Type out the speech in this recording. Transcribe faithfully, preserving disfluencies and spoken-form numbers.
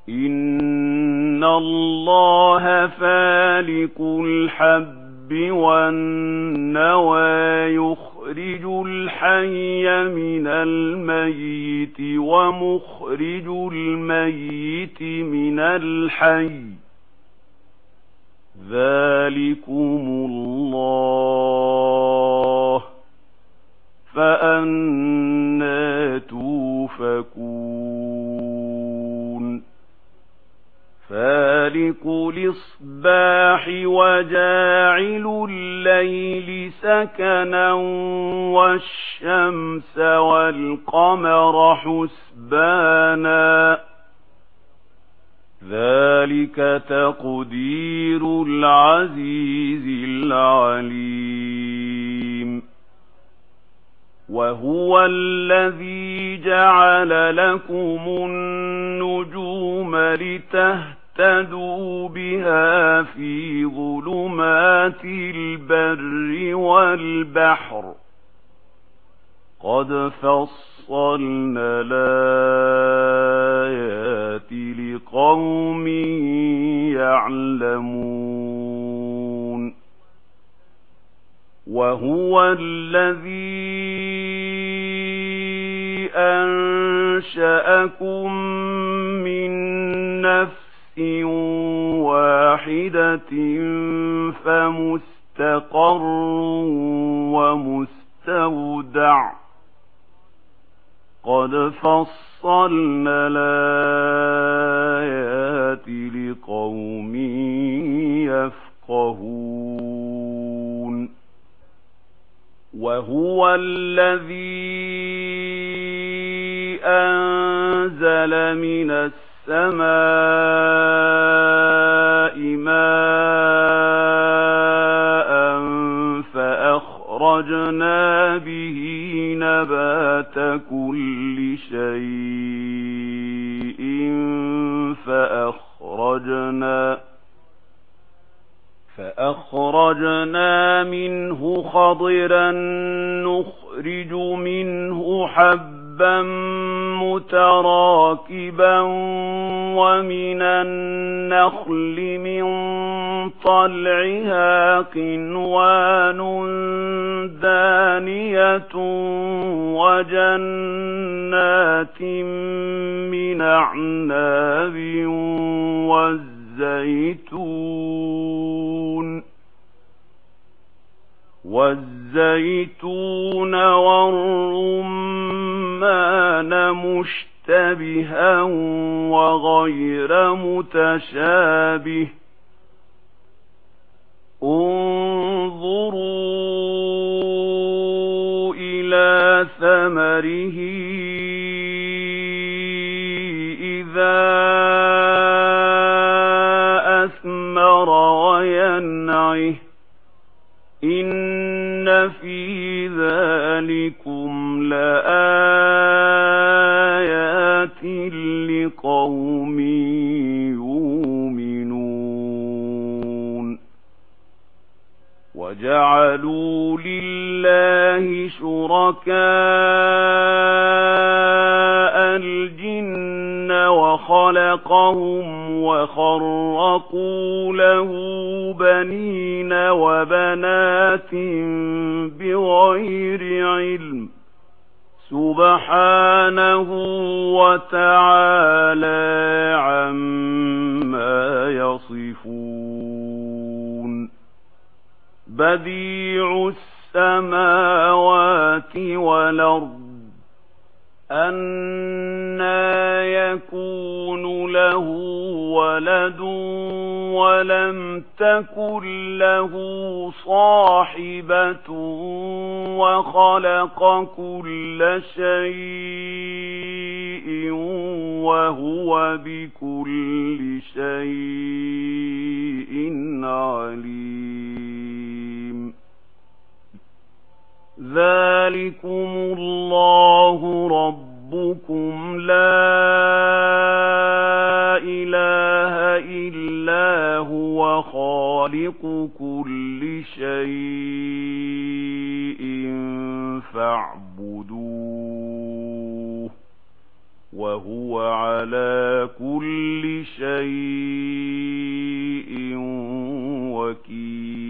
إن الله فالق الحب والنوى يخرج الحي من الميت ومخرج الميت من الحي ذلكم الله فأنى توفكون فالق الإصباح وجاعل الليل سكنا والشمس والقمر حسبانا ذلك تقدير العزيز العليم وهو الذي جعل لكم النجوم لتهتدوا بها في ظلمات البر والبحر قد فصلنا الآيات لقوم يعلمون وهو الذي أنشأكم من نفس واحدة فمستقر ومستودع قد فصلنا الآيات لقوم يفقهون وهو الذي أنزل من السماء ماء فأخرجنا به نبات كل شيء فأخرجنا فأخرجنا منه خضرا نخرج منه حبا متراكبا ومن النخل من طلعها قنوان دانية وجنات من أعناب والزيتون والزيتون والرمان مشتبها وغير متشابه انظروا إلى ثمره إذا أثمر وينعه إن في ذلكم لآيات لقوم يؤمنون وجعلوا لله شركاء الجن وخلقهم وخرقوا له بنين وبنات بغير علم سبحانه وتعالى عما يصفون بديع السماوات والأرض أنى يكون له ولد ولم تكن له صاحبة وخلق كل شيء وهو بكل شيء عليم ذلكم الله ربكم لا إله إلا هو خالق كل شيء فاعبدوه وهو على عَلَى كُلِّ شَيْءٍ وَكِيلٌ